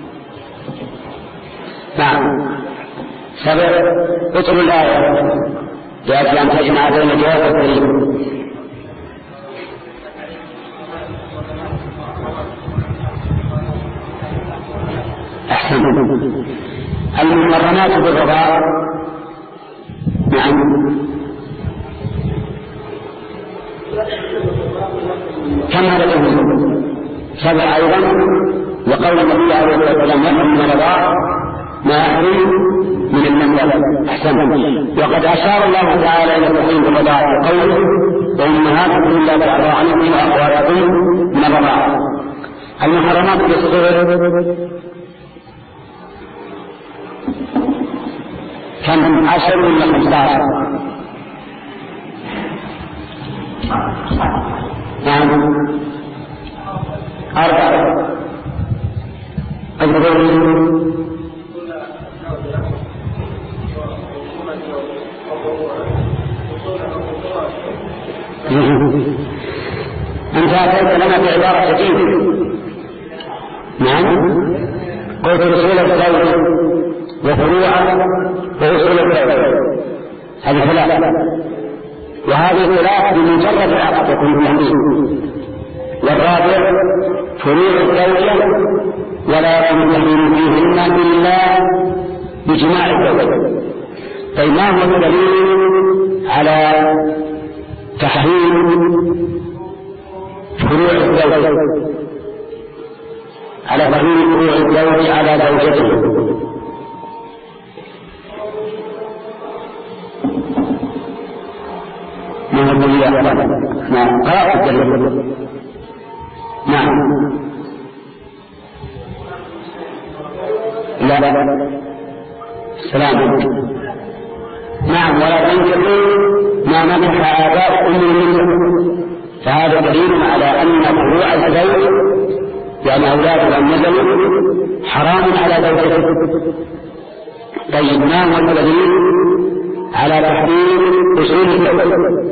نعم، سبب اطلب الآية لأجل أن تجمع بين الجواب والدليل. أحسن. المحرمات بالرضاع: نعم، نعم. كما لديهم سبع أيضا، وقول النبي عليه الصلاة والسلام يحرم من الرضاع ما يحرم من المنزل. أحسن. وقد أشار الله تعالى إلى تحريم الرضاع بقوله وأمهاتكم لا ترضعنكم وأخواتكم من الرضاعة. المحرمات بالصغر كم؟ عشر ولا خمسة عشر؟ نعم أربعة. أنت أتيت لنا بعبارة جديدة. نعم قلت رسول الزوج وفروعا ورسول الزوج، هذه ثلاثة، وهذه ثلاثة بمجرد العقد يكون التحريم. والرابع فروع الزوجة ولا يكون التحريم فيهن إلا بجماع الزوج. طيب ما هو الدليل على تحريم فروع الزوج، على تحريم فروع الزوج على زوجته؟ ما هو الدليل؟ نعم قرأت الدليل. نعم لا لا لا سلام. نعم ولا تنكحوا ما نكح آباؤكم من النساء، فهذا دليل على أن فروع الزوج يعني أولاده النسل حرام على زوجته. طيب ما هو الدليل على تحريم أصول الزوج؟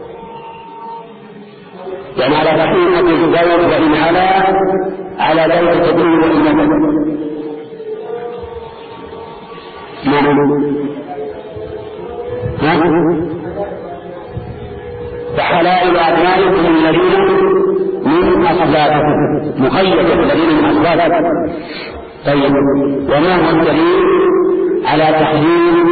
يعني على تحريم أصول الزوج وإن على على زوجة ابنه وإنه. وحلائل أبنائكم الذين من أصلابكم، مقيدة الذين من أصلابكم. طيب وما هو الدليل على تحريم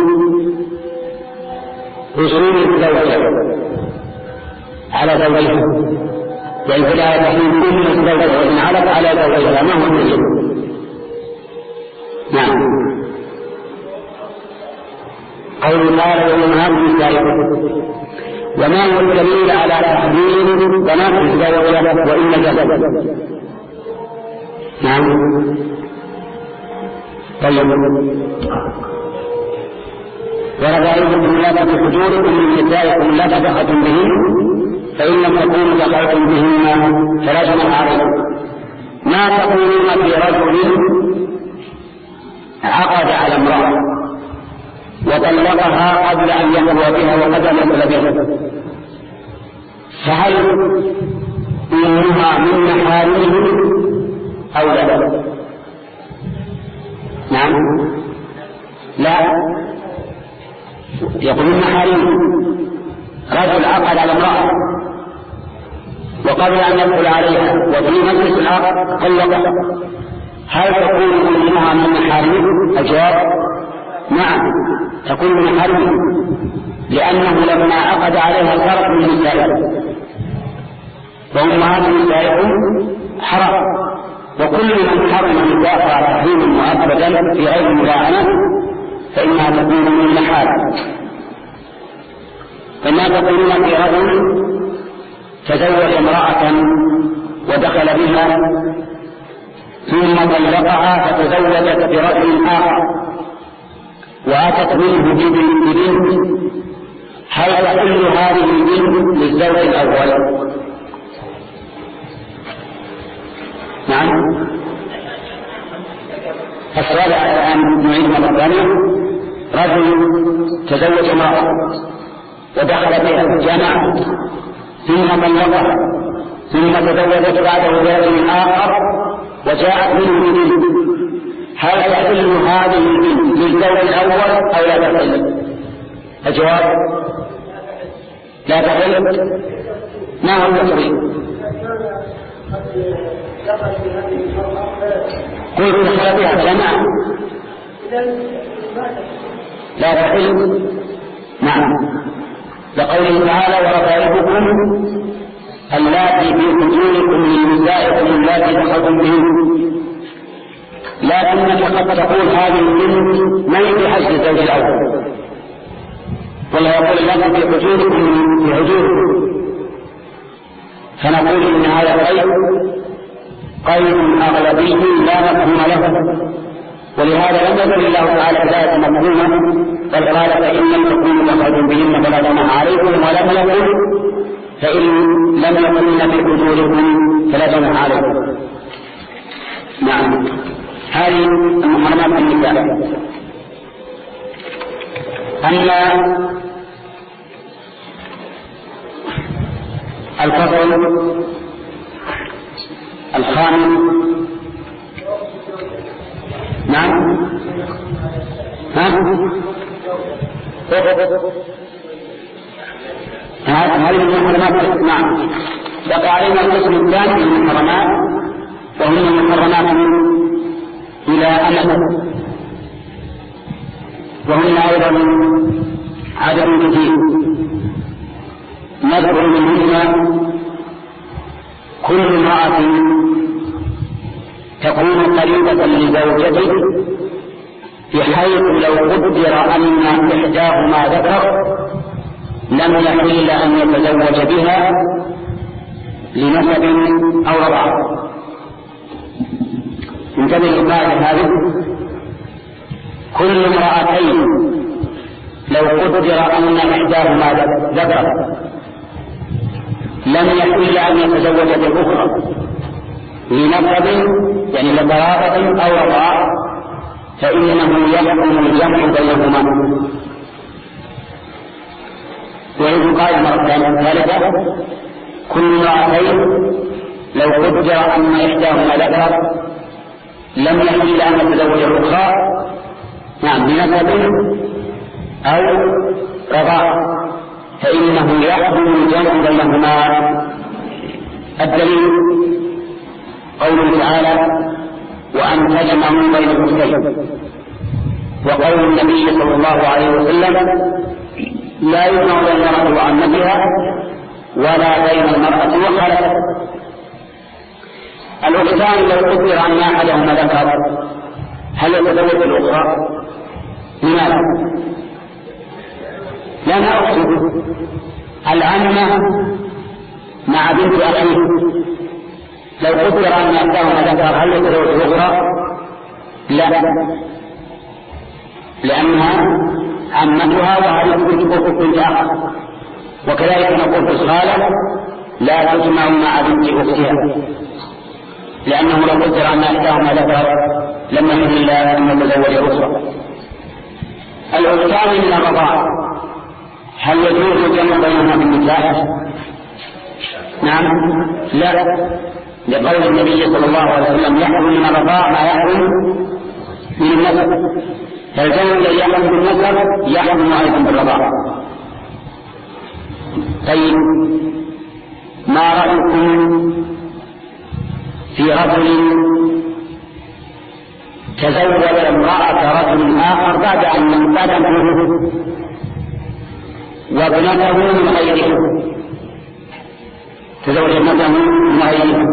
أصول الزوجة على زوجها؟ يعني على تحريم كل الزوجة وإن علت على زوجها، ما هو الدليل؟ نعم قول تعالى وأمهات نسائكم. وما هو الدليل على تحريم بنات الزوجة وإن نجست؟ نعم طيب وربائبكم لا تحجوركم من نسائكم لا تدخلتم بهن فإن لم تكونوا دخلتم بهن فلا جناح عليكم. ما تقولون في رجل عقد على امرأة وطلقها قبل أن يخلو بها وقد مثل بها، فهل إنها من محارمه أو لا؟ نعم لا يقول من محارمه. رجل عقد على امرأة وقبل أن يدخل عليها وفي مجلس العقد طلقها، هل تكون إنها من محارمه؟ الجواب نعم تكون من محارمه، لأنه لما عقد عليها صارت من نسائه، وأمهات نسائهم حرام، وكل من حرم نساء تحريما مؤبدا في غير ملاعنة فإنها تكون من المحارم. فما تقولون في رجل تزوج امرأة ودخل بها ثم طلقها فتزوجت برجل آخر وآتت منه ببنت، هل تحل هذه البنت للزوج الأول؟ نعم السؤال الآن نعيد مرة ثانية. رجل تزوج امرأة ودخل بها جماعة ثم طلقها ثم تزوجت بعده برجل آخر وجاءت منه بنت، هل تحل هذه البنت للزوج الأول أو لا تحل؟ الجواب لا تحل. ما هو التفريق؟ قلت دخل بها جماعة لا تحل. نعم، لقوله تعالى وربائبكم اللاتي في حجوركم من نسائكم اللاتي دخلتم بهن. لكنك قد تقول هذه البنت ما في حج الزوج الاول، والله يقول اللاتي في حجوركم في حجوركم، فنقول ان هذا قيد قيد اغلبي لا مفهوم له، ولهذا لم يقل الله تعالى بذلك مفهوما، بل قال فان لم تكونوا دخلتم بهن فلا جناح عليكم، ولم يقل فإن لم يكن في حجوركم فلا جناح عليكم. نعم، هذه المحرمات النساء. أما الفصل الخامس، نعم، ها هذه المحرمات. نعم، بقى علينا القسم الثاني من المحرمات، وهي محرمات إلى أمد، وهن أيضا عدد كثير. نذكر منهن كل امرأة تكون قريبة لزوجته، بحيث لو قدر أن إحداهما ذكر لم يحل أن يتزوج بها لنسب أو رضاعة. انتبه للقاعدة هذه، كل امرأتين لو قدر أن إحداهما ذكر لم يحل أن يتزوج بالأخرى لنسب يعني لقرابة أو رضاعة، فإنه يحكم الجمع بينهما. وإذ قال مرة ثالثة كل امرأتين لو قدر أن إحداهما ذكر لم يحل أن يتزوج الأخرى نعم بنسب أو رضاعة، فإنه يحكم الجمع بينهما. الدليل قوله تعالى وأن تجمعوا بين الأختين، وقول النبي صلى الله عليه وسلم لا يجمع بين المرأة وعمتها ولا بين المرأة وخالتها. الأختان لو قدر أن أحدهما ذكر هل يتزوج الأخرى؟ لماذا؟ لأنها أخت. العمة مع بنت أخيه لو قدر أن أحدهما ذكر هل يتزوج الأخرى؟ لا، لأنها عمتها وهذه بنت بنت أخ. وكذلك نقول في الخالة لا تجمع مع بنت أختها، لأنه لو قدر أن أحداهما ذكر لم يحل الله أن يتزوج الأخرى. الأختان من الرضاعة هل يجوز الجمع بينهما بالنكاح؟ نعم، لا، لقول النبي صلى الله عليه وسلم يحرم من الرضاعة ما يحرم من النسب، فالجمع الذي يحرم بالنسب يحرم أيضا بالرضاعة. طيب، ما رأيكم في رجل تزوج امرأة رجل آخر بعد أن بعد أن وابنته من غيره، تزوج ابنته من غيره.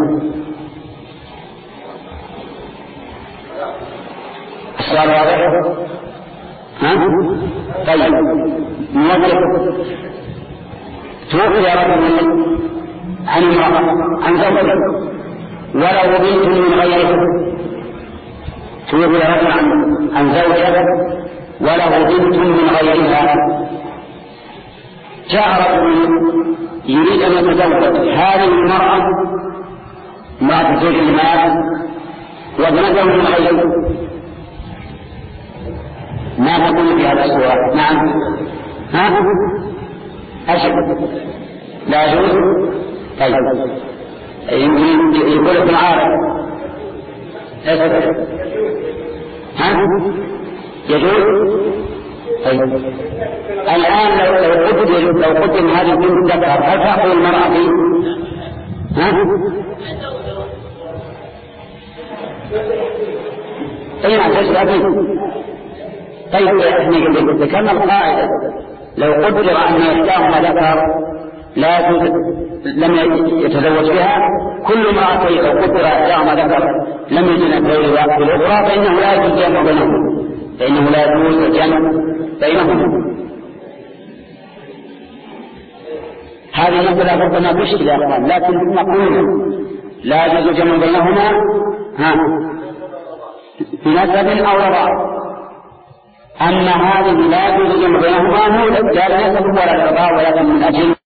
السؤال واضح؟ ها؟ طيب، نوضح. توفي رجل عن امرأة عن زوجته وله بنت من غيره، توفي رجل عن عن زوجته وله بنت من غيرها، جاء رجل يريد أن يتزوج هذه المرأة امرأة زوج المال وابنته من غيره، ما تقول في هذا السؤال؟ نعم، ها؟ أشد لا يجوز. طيب، يقول ابن عارف ها؟ يجوز. طيب، الآن لو لو قدم لو قدم هذه البنت ذكر هل تأخذ المرأة فيه؟ ها؟ أي نعم تسأل فيه. طيب، احنا ذكرنا القاعدة لو قدر أن إحداهما ذكر لا لم يتزوج بها، كل امرأتين لو قدر إحداهما ذكر لم يتزوج بالأخرى فإنه لا يجوز الجمع بينهما، فإنه لا يجوز الجمع بينهما. هذه المسألة ربما تشكل يا أخوان، لكن ثم قلنا لا يجوز الجمع بينهما ها بنسب أو رضاع. أما هذه لا يجوز الجمع بينهما لا لنسب ولا رضاع، ولكن من أجل